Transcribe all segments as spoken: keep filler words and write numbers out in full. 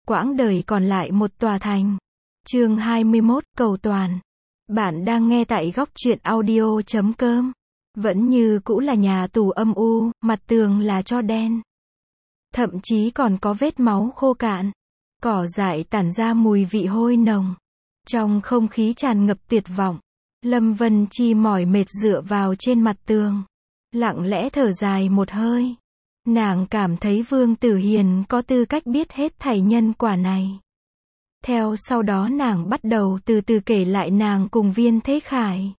quãng đời còn lại một tòa thành. Chương hai mươi mốt, cầu toàn. Bạn đang nghe tại góc truyện audio chấm com. Vẫn như cũ là nhà tù âm u, mặt tường là tro đen. Thậm chí còn có vết máu khô cạn. Cỏ dại tản ra mùi vị hôi nồng. Trong không khí tràn ngập tuyệt vọng, Lâm Vân Chi mỏi mệt dựa vào trên mặt tường. Lặng lẽ thở dài một hơi. Nàng cảm thấy Vương Tử Hiền có tư cách biết hết thảy nhân quả này. Theo sau đó nàng bắt đầu từ từ kể lại nàng cùng Viên Thế Khải.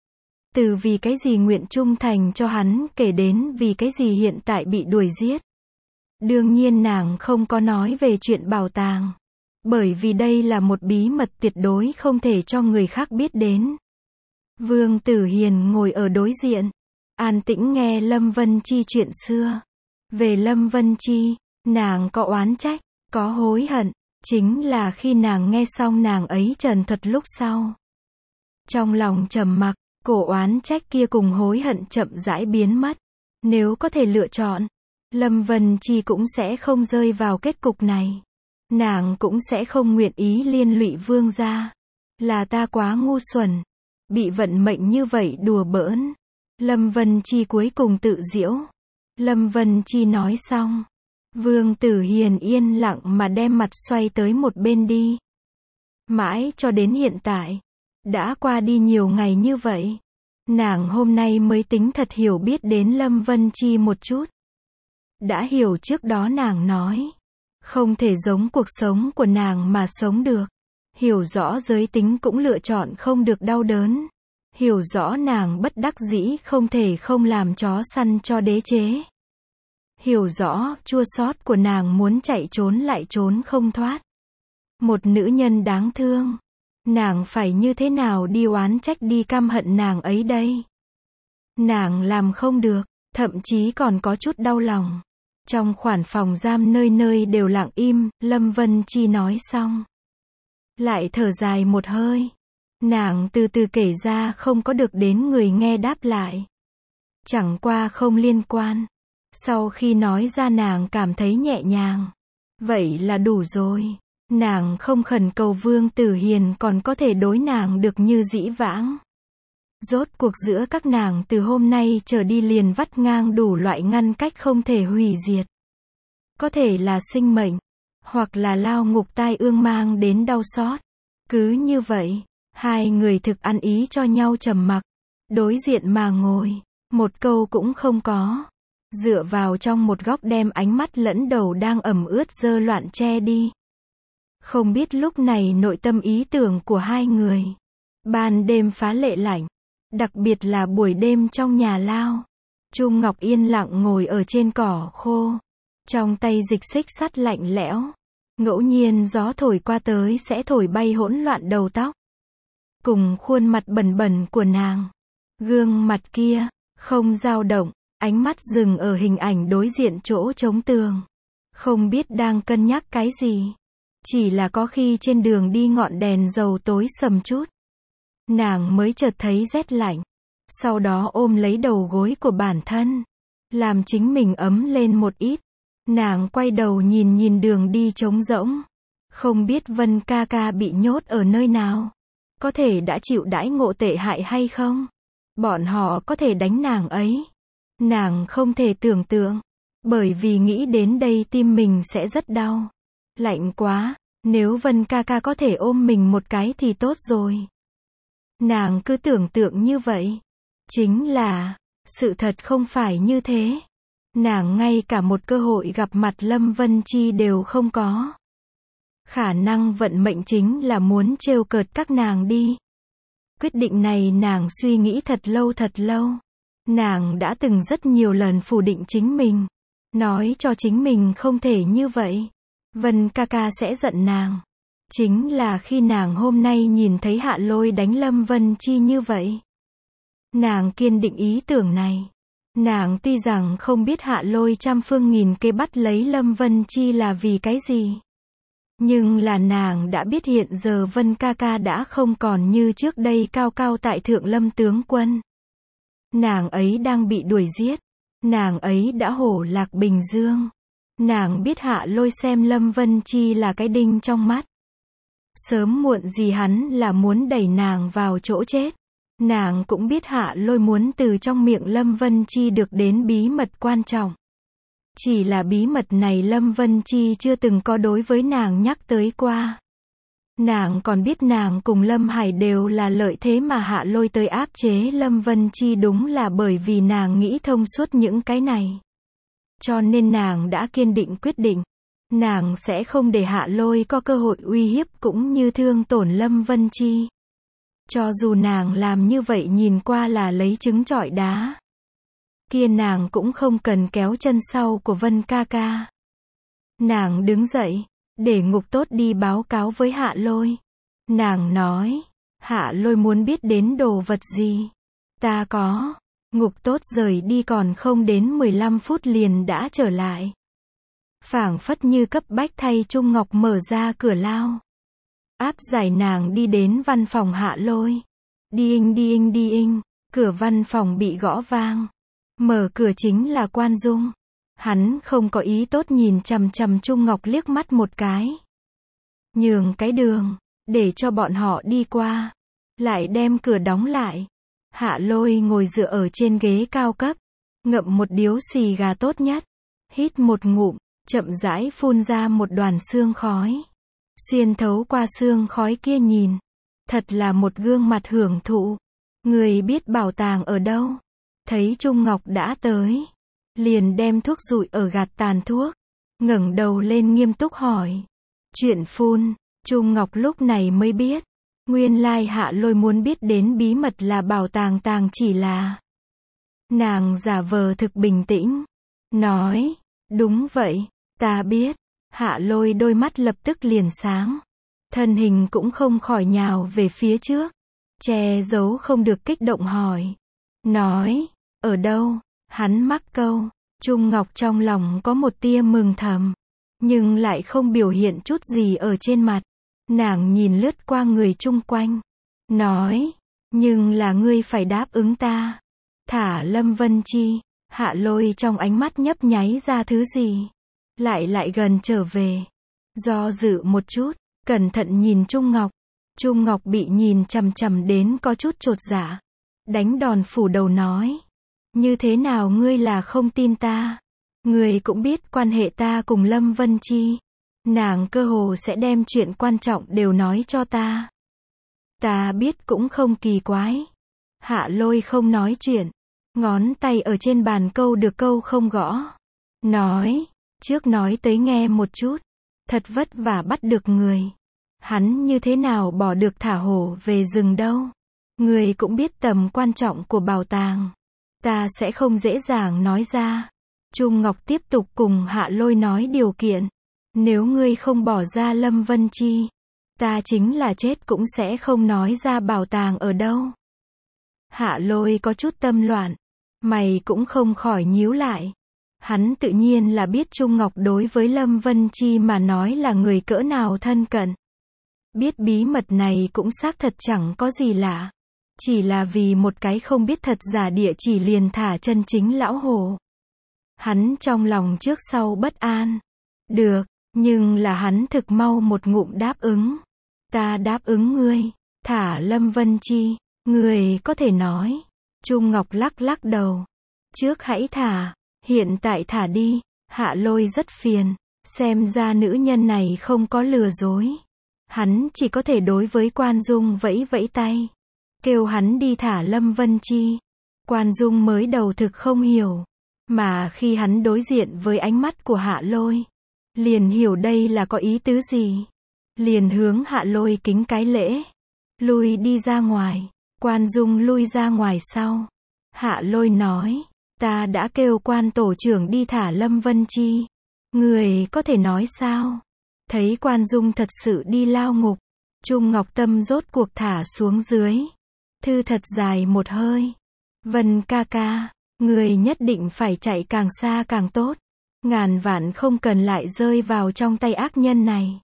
Từ vì cái gì nguyện trung thành cho hắn kể đến vì cái gì hiện tại bị đuổi giết. Đương nhiên nàng không có nói về chuyện bảo tàng. Bởi vì đây là một bí mật tuyệt đối không thể cho người khác biết đến. Vương Tử Hiền ngồi ở đối diện, an tĩnh nghe Lâm Vân Chi chuyện xưa. Về Lâm Vân Chi, nàng có oán trách, có hối hận, chính là khi nàng nghe xong nàng ấy trần thuật lúc sau. Trong lòng trầm mặc, cổ oán trách kia cùng hối hận chậm rãi biến mất. Nếu có thể lựa chọn, Lâm Vân Chi cũng sẽ không rơi vào kết cục này. Nàng cũng sẽ không nguyện ý liên lụy Vương gia. Là ta quá ngu xuẩn, bị vận mệnh như vậy đùa bỡn. Lâm Vân Chi cuối cùng tự giễu. Lâm Vân Chi nói xong, Vương Tử Hiền yên lặng mà đem mặt xoay tới một bên đi. Mãi cho đến hiện tại, đã qua đi nhiều ngày như vậy, nàng hôm nay mới tính thật hiểu biết đến Lâm Vân Chi một chút. Đã hiểu trước đó nàng nói, không thể giống cuộc sống của nàng mà sống được. Hiểu rõ giới tính cũng lựa chọn không được đau đớn. Hiểu rõ nàng bất đắc dĩ không thể không làm chó săn cho đế chế. Hiểu rõ chua xót của nàng muốn chạy trốn lại trốn không thoát. Một nữ nhân đáng thương. Nàng phải như thế nào đi oán trách đi căm hận nàng ấy đây? Nàng làm không được, thậm chí còn có chút đau lòng. Trong khoản phòng giam nơi nơi đều lặng im, Lâm Vân Chi nói xong. Lại thở dài một hơi. Nàng từ từ kể ra không có được đến người nghe đáp lại. Chẳng qua không liên quan. Sau khi nói ra nàng cảm thấy nhẹ nhàng. Vậy là đủ rồi. Nàng không khẩn cầu Vương Tử Hiền còn có thể đối nàng được như dĩ vãng. Rốt cuộc giữa các nàng từ hôm nay trở đi liền vắt ngang đủ loại ngăn cách không thể hủy diệt. Có thể là sinh mệnh, hoặc là lao ngục tai ương mang đến đau xót. Cứ như vậy, hai người thực ăn ý cho nhau trầm mặc, đối diện mà ngồi, một câu cũng không có. Dựa vào trong một góc đem ánh mắt lẫn đầu đang ẩm ướt dơ loạn che đi. Không biết lúc này nội tâm ý tưởng của hai người. Ban đêm phá lệ lạnh, đặc biệt là buổi đêm trong nhà lao. Trung Ngọc yên lặng ngồi ở trên cỏ khô, trong tay dịch xích sắt lạnh lẽo. Ngẫu nhiên gió thổi qua tới sẽ thổi bay hỗn loạn đầu tóc. Cùng khuôn mặt bẩn bẩn của nàng. Gương mặt kia, không dao động, ánh mắt dừng ở hình ảnh đối diện chỗ chống tường. Không biết đang cân nhắc cái gì. Chỉ là có khi trên đường đi ngọn đèn dầu tối sầm chút. Nàng mới chợt thấy rét lạnh. Sau đó ôm lấy đầu gối của bản thân. Làm chính mình ấm lên một ít. Nàng quay đầu nhìn nhìn đường đi trống rỗng. Không biết Vân ca ca bị nhốt ở nơi nào. Có thể đã chịu đãi ngộ tệ hại hay không? Bọn họ có thể đánh nàng ấy. Nàng không thể tưởng tượng. Bởi vì nghĩ đến đây tim mình sẽ rất đau. Lạnh quá, nếu Vân ca ca có thể ôm mình một cái thì tốt rồi. Nàng cứ tưởng tượng như vậy. Chính là, sự thật không phải như thế. Nàng ngay cả một cơ hội gặp mặt Lâm Vân Chi đều không có. Khả năng vận mệnh chính là muốn trêu cợt các nàng đi. Quyết định này nàng suy nghĩ thật lâu thật lâu. Nàng đã từng rất nhiều lần phủ định chính mình. Nói cho chính mình không thể như vậy. Vân ca ca sẽ giận nàng. Chính là khi nàng hôm nay nhìn thấy Hạ Lôi đánh Lâm Vân Chi như vậy. Nàng kiên định ý tưởng này. Nàng tuy rằng không biết Hạ Lôi trăm phương nghìn kế bắt lấy Lâm Vân Chi là vì cái gì. Nhưng là nàng đã biết hiện giờ Vân ca ca đã không còn như trước đây cao cao tại thượng Lâm tướng quân. Nàng ấy đang bị đuổi giết. Nàng ấy đã hổ lạc Bình Dương. Nàng biết Hạ Lôi xem Lâm Vân Chi là cái đinh trong mắt. Sớm muộn gì hắn là muốn đẩy nàng vào chỗ chết. Nàng cũng biết Hạ Lôi muốn từ trong miệng Lâm Vân Chi được đến bí mật quan trọng. Chỉ là bí mật này Lâm Vân Chi chưa từng có đối với nàng nhắc tới qua. Nàng còn biết nàng cùng Lâm Hải đều là lợi thế mà Hạ Lôi tới áp chế Lâm Vân Chi đúng là bởi vì nàng nghĩ thông suốt những cái này. Cho nên nàng đã kiên định quyết định. Nàng sẽ không để Hạ Lôi có cơ hội uy hiếp cũng như thương tổn Lâm Vân Chi. Cho dù nàng làm như vậy nhìn qua là lấy trứng trọi đá. Kia nàng cũng không cần kéo chân sau của Vân ca ca. Nàng đứng dậy, để Ngục Tốt đi báo cáo với Hạ Lôi. Nàng nói, Hạ Lôi muốn biết đến đồ vật gì? Ta có. Ngục Tốt rời đi còn không đến mười lăm phút liền đã trở lại. Phảng phất như cấp bách thay Trung Ngọc mở ra cửa lao. Áp giải nàng đi đến văn phòng Hạ Lôi. Đi inh đi inh đi inh, cửa văn phòng bị gõ vang. Mở cửa chính là Quan Dung. Hắn không có ý tốt nhìn chằm chằm Trung Ngọc liếc mắt một cái. Nhường cái đường, để cho bọn họ đi qua. Lại đem cửa đóng lại. Hạ Lôi ngồi dựa ở trên ghế cao cấp. Ngậm một điếu xì gà tốt nhất. Hít một ngụm, chậm rãi phun ra một đoàn sương khói. Xuyên thấu qua sương khói kia nhìn. Thật là một gương mặt hưởng thụ. Người biết bảo tàng ở đâu? Thấy Trung Ngọc đã tới. Liền đem thuốc dụi ở gạt tàn thuốc. Ngẩng đầu lên nghiêm túc hỏi. Chuyện phun, Trung Ngọc lúc này mới biết. Nguyên lai Hạ Lôi muốn biết đến bí mật là bảo tàng tàng chỉ là. Nàng giả vờ thực bình tĩnh. Nói, đúng vậy, ta biết. Hạ Lôi đôi mắt lập tức liền sáng. Thân hình cũng không khỏi nhào về phía trước. Che giấu không được kích động hỏi. Nói, ở đâu? Hắn mắc câu. Trung Ngọc trong lòng có một tia mừng thầm. Nhưng lại không biểu hiện chút gì ở trên mặt. Nàng nhìn lướt qua người chung quanh. Nói, nhưng là ngươi phải đáp ứng ta. Thả Lâm Vân Chi. Hạ Lôi trong ánh mắt nhấp nháy ra thứ gì. Lại lại gần trở về. Do dự một chút. Cẩn thận nhìn Trung Ngọc. Trung Ngọc bị nhìn chằm chằm đến có chút chột dạ. Đánh đòn phủ đầu nói. Như thế nào ngươi là không tin ta? Ngươi cũng biết quan hệ ta cùng Lâm Vân Chi. Nàng cơ hồ sẽ đem chuyện quan trọng đều nói cho ta. Ta biết cũng không kỳ quái. Hạ Lôi không nói chuyện. Ngón tay ở trên bàn câu được câu không gõ. Nói, trước nói tới nghe một chút. Thật vất vả bắt được người. Hắn như thế nào bỏ được thả hổ về rừng đâu. Người cũng biết tầm quan trọng của bảo tàng. Ta sẽ không dễ dàng nói ra. Trung Ngọc tiếp tục cùng Hạ Lôi nói điều kiện. Nếu ngươi không bỏ ra Lâm Vân Chi, ta chính là chết cũng sẽ không nói ra bảo tàng ở đâu. Hạ Lôi có chút tâm loạn. Mày cũng không khỏi nhíu lại. Hắn tự nhiên là biết Trung Ngọc đối với Lâm Vân Chi mà nói là người cỡ nào thân cận. Biết bí mật này cũng xác thật chẳng có gì lạ. Chỉ là vì một cái không biết thật giả địa chỉ liền thả chân chính lão hồ. Hắn trong lòng trước sau bất an. Được, nhưng là hắn thực mau một ngụm đáp ứng. Ta đáp ứng ngươi, thả Lâm Vân Chi, ngươi có thể nói. Trung Ngọc lắc lắc đầu. Trước hãy thả, hiện tại thả đi. Hạ Lôi rất phiền, xem ra nữ nhân này không có lừa dối. Hắn chỉ có thể đối với Quan Dung vẫy vẫy tay. Kêu hắn đi thả Lâm Vân Chi. Quan Dung mới đầu thực không hiểu. Mà khi hắn đối diện với ánh mắt của Hạ Lôi. Liền hiểu đây là có ý tứ gì. Liền hướng Hạ Lôi kính cái lễ. Lui đi ra ngoài. Quan Dung lui ra ngoài sau. Hạ Lôi nói. Ta đã kêu Quan tổ trưởng đi thả Lâm Vân Chi. Người có thể nói sao? Thấy Quan Dung thật sự đi lao ngục. Trung Ngọc tâm rốt cuộc thả xuống dưới. Thư thật dài một hơi. Vân ca ca. Người nhất định phải chạy càng xa càng tốt. Ngàn vạn không cần lại rơi vào trong tay ác nhân này.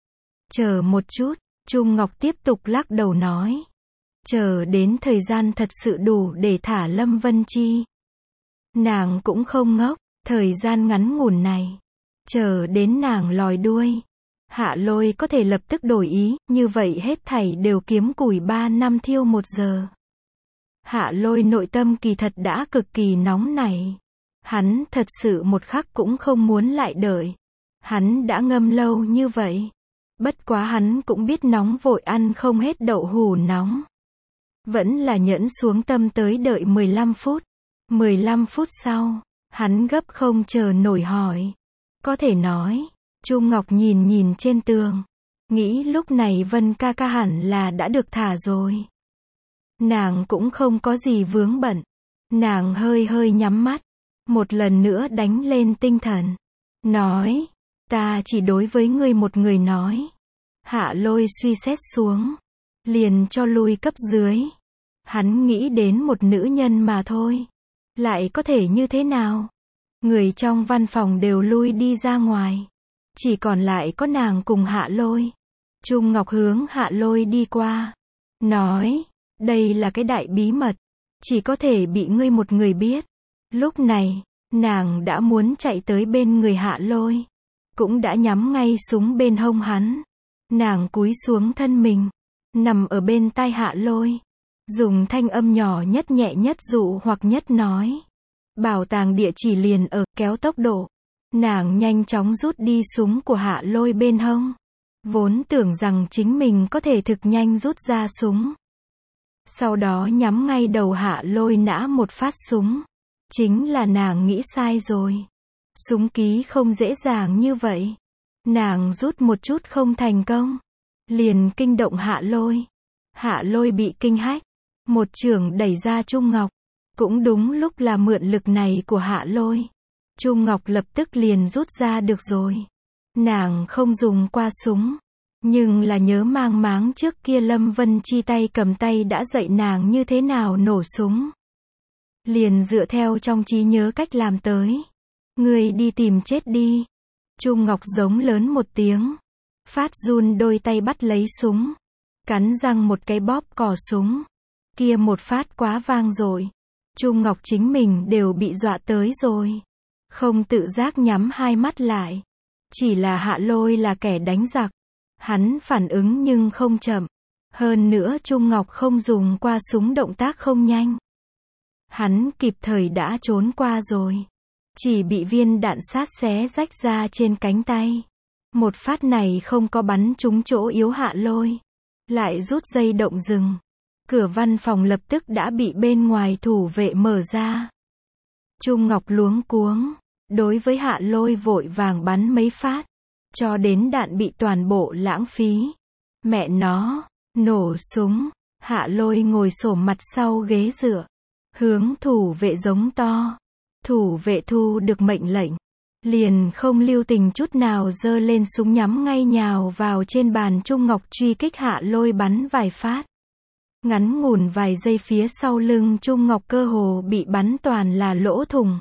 Chờ một chút. Trung Ngọc tiếp tục lắc đầu nói. Chờ đến thời gian thật sự đủ để thả Lâm Vân Chi. Nàng cũng không ngốc. Thời gian ngắn ngủn này. chờ đến nàng lòi đuôi. Hạ Lôi có thể lập tức đổi ý, như vậy hết thảy đều kiếm củi ba năm thiêu một giờ. Hạ Lôi nội tâm kỳ thật đã cực kỳ nóng nảy. Hắn thật sự một khắc cũng không muốn lại đợi. Hắn đã ngâm lâu như vậy. Bất quá hắn cũng biết nóng vội ăn không hết đậu hũ nóng. Vẫn là nhẫn xuống tâm tới đợi mười lăm phút. mười lăm phút sau, hắn gấp không chờ nổi hỏi. Có thể nói, Trung Ngọc nhìn nhìn trên tường. Nghĩ lúc này Vân ca ca hẳn là đã được thả rồi. Nàng cũng không có gì vướng bận. Nàng hơi hơi nhắm mắt. Một lần nữa đánh lên tinh thần. Nói, ta chỉ đối với ngươi một người nói. Hạ Lôi suy xét xuống. Liền cho lui cấp dưới. Hắn nghĩ đến một nữ nhân mà thôi. Lại có thể như thế nào? Người trong văn phòng đều lui đi ra ngoài. Chỉ còn lại có nàng cùng Hạ Lôi. Trung Ngọc hướng Hạ Lôi đi qua. Nói, đây là cái đại bí mật. Chỉ có thể bị ngươi một người biết. Lúc này, nàng đã muốn chạy tới bên người Hạ Lôi. Cũng đã nhắm ngay súng bên hông hắn. Nàng cúi xuống thân mình. Nằm ở bên tai Hạ Lôi. Dùng thanh âm nhỏ nhất nhẹ nhất dụ hoặc nhất nói. Bảo tàng địa chỉ liền ở, kéo tốc độ. Nàng nhanh chóng rút đi súng của Hạ Lôi bên hông. Vốn tưởng rằng chính mình có thể thực nhanh rút ra súng. Sau đó nhắm ngay đầu Hạ Lôi nã một phát súng. Chính là nàng nghĩ sai rồi. Súng ký không dễ dàng như vậy. Nàng rút một chút không thành công. Liền kinh động Hạ Lôi. Hạ Lôi bị kinh hách. Một chưởng đẩy ra Trung Ngọc. Cũng đúng lúc là mượn lực này của Hạ Lôi. Trung Ngọc lập tức liền rút ra được rồi. Nàng không dùng qua súng. Nhưng là nhớ mang máng trước kia Lâm Vân Chi tay cầm tay đã dạy nàng như thế nào nổ súng. Liền dựa theo trong trí nhớ cách làm tới. Người đi tìm chết đi. Trung Ngọc giống lớn một tiếng. Phát run đôi tay bắt lấy súng. Cắn răng một cái bóp cò súng. Kia một phát quá vang rồi. Trung Ngọc chính mình đều bị dọa tới rồi. Không tự giác nhắm hai mắt lại. Chỉ là Hạ Lôi là kẻ đánh giặc. Hắn phản ứng nhưng không chậm. Hơn nữa Trung Ngọc không dùng qua súng động tác không nhanh. Hắn kịp thời đã trốn qua rồi. Chỉ bị viên đạn sát xé rách ra trên cánh tay. Một phát này không có bắn trúng chỗ yếu Hạ Lôi. Lại rút dây động dừng. Cửa văn phòng lập tức đã bị bên ngoài thủ vệ mở ra. Trung Ngọc luống cuống. Đối với Hạ Lôi vội vàng bắn mấy phát. Cho đến đạn bị toàn bộ lãng phí. Mẹ nó, nổ súng. Hạ Lôi ngồi xổm mặt sau ghế dựa. Hướng thủ vệ giống to. Thủ vệ thu được mệnh lệnh. Liền không lưu tình chút nào giơ lên súng nhắm ngay nhào vào trên bàn Trung Ngọc truy kích Hạ Lôi bắn vài phát. Ngắn ngủn vài giây phía sau lưng Trung Ngọc cơ hồ bị bắn toàn là lỗ thủng.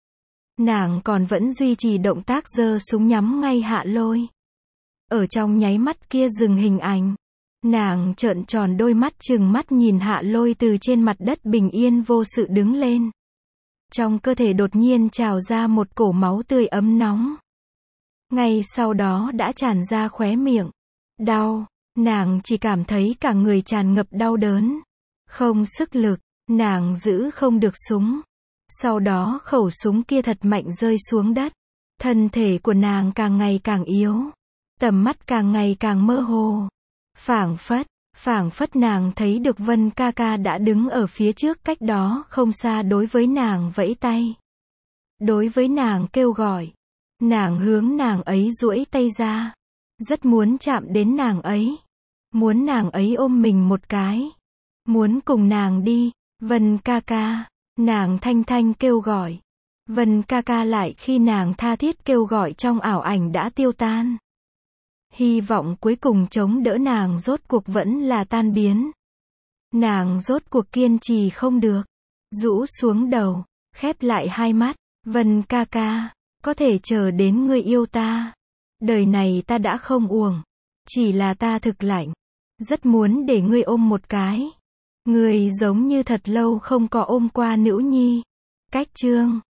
Nàng còn vẫn duy trì động tác giơ súng nhắm ngay Hạ Lôi. Ở trong nháy mắt kia dừng hình ảnh. Nàng trợn tròn đôi mắt trừng mắt nhìn Hạ Lôi từ trên mặt đất bình yên vô sự đứng lên. Trong cơ thể đột nhiên trào ra một cổ máu tươi ấm nóng. Ngay sau đó đã tràn ra khóe miệng. Đau, nàng chỉ cảm thấy cả người tràn ngập đau đớn. Không sức lực, nàng giữ không được súng. Sau đó khẩu súng kia thật mạnh rơi xuống đất. Thân thể của nàng càng ngày càng yếu. Tầm mắt càng ngày càng mơ hồ. Phảng phất, phảng phất nàng thấy được Vân ca ca đã đứng ở phía trước cách đó không xa đối với nàng vẫy tay. Đối với nàng kêu gọi. Nàng hướng nàng ấy duỗi tay ra. Rất muốn chạm đến nàng ấy. Muốn nàng ấy ôm mình một cái. Muốn cùng nàng đi. Vân ca ca. Nàng thanh thanh kêu gọi. Vân ca ca lại khi nàng tha thiết kêu gọi trong ảo ảnh đã tiêu tan. Hy vọng cuối cùng chống đỡ nàng rốt cuộc vẫn là tan biến. Nàng rốt cuộc kiên trì không được. Rũ xuống đầu, khép lại hai mắt. Vân ca ca, có thể chờ đến ngươi yêu ta. Đời này ta đã không uổng. Chỉ là ta thực lạnh. Rất muốn để ngươi ôm một cái. Ngươi giống như thật lâu không có ôm qua nữ nhi. Cách chương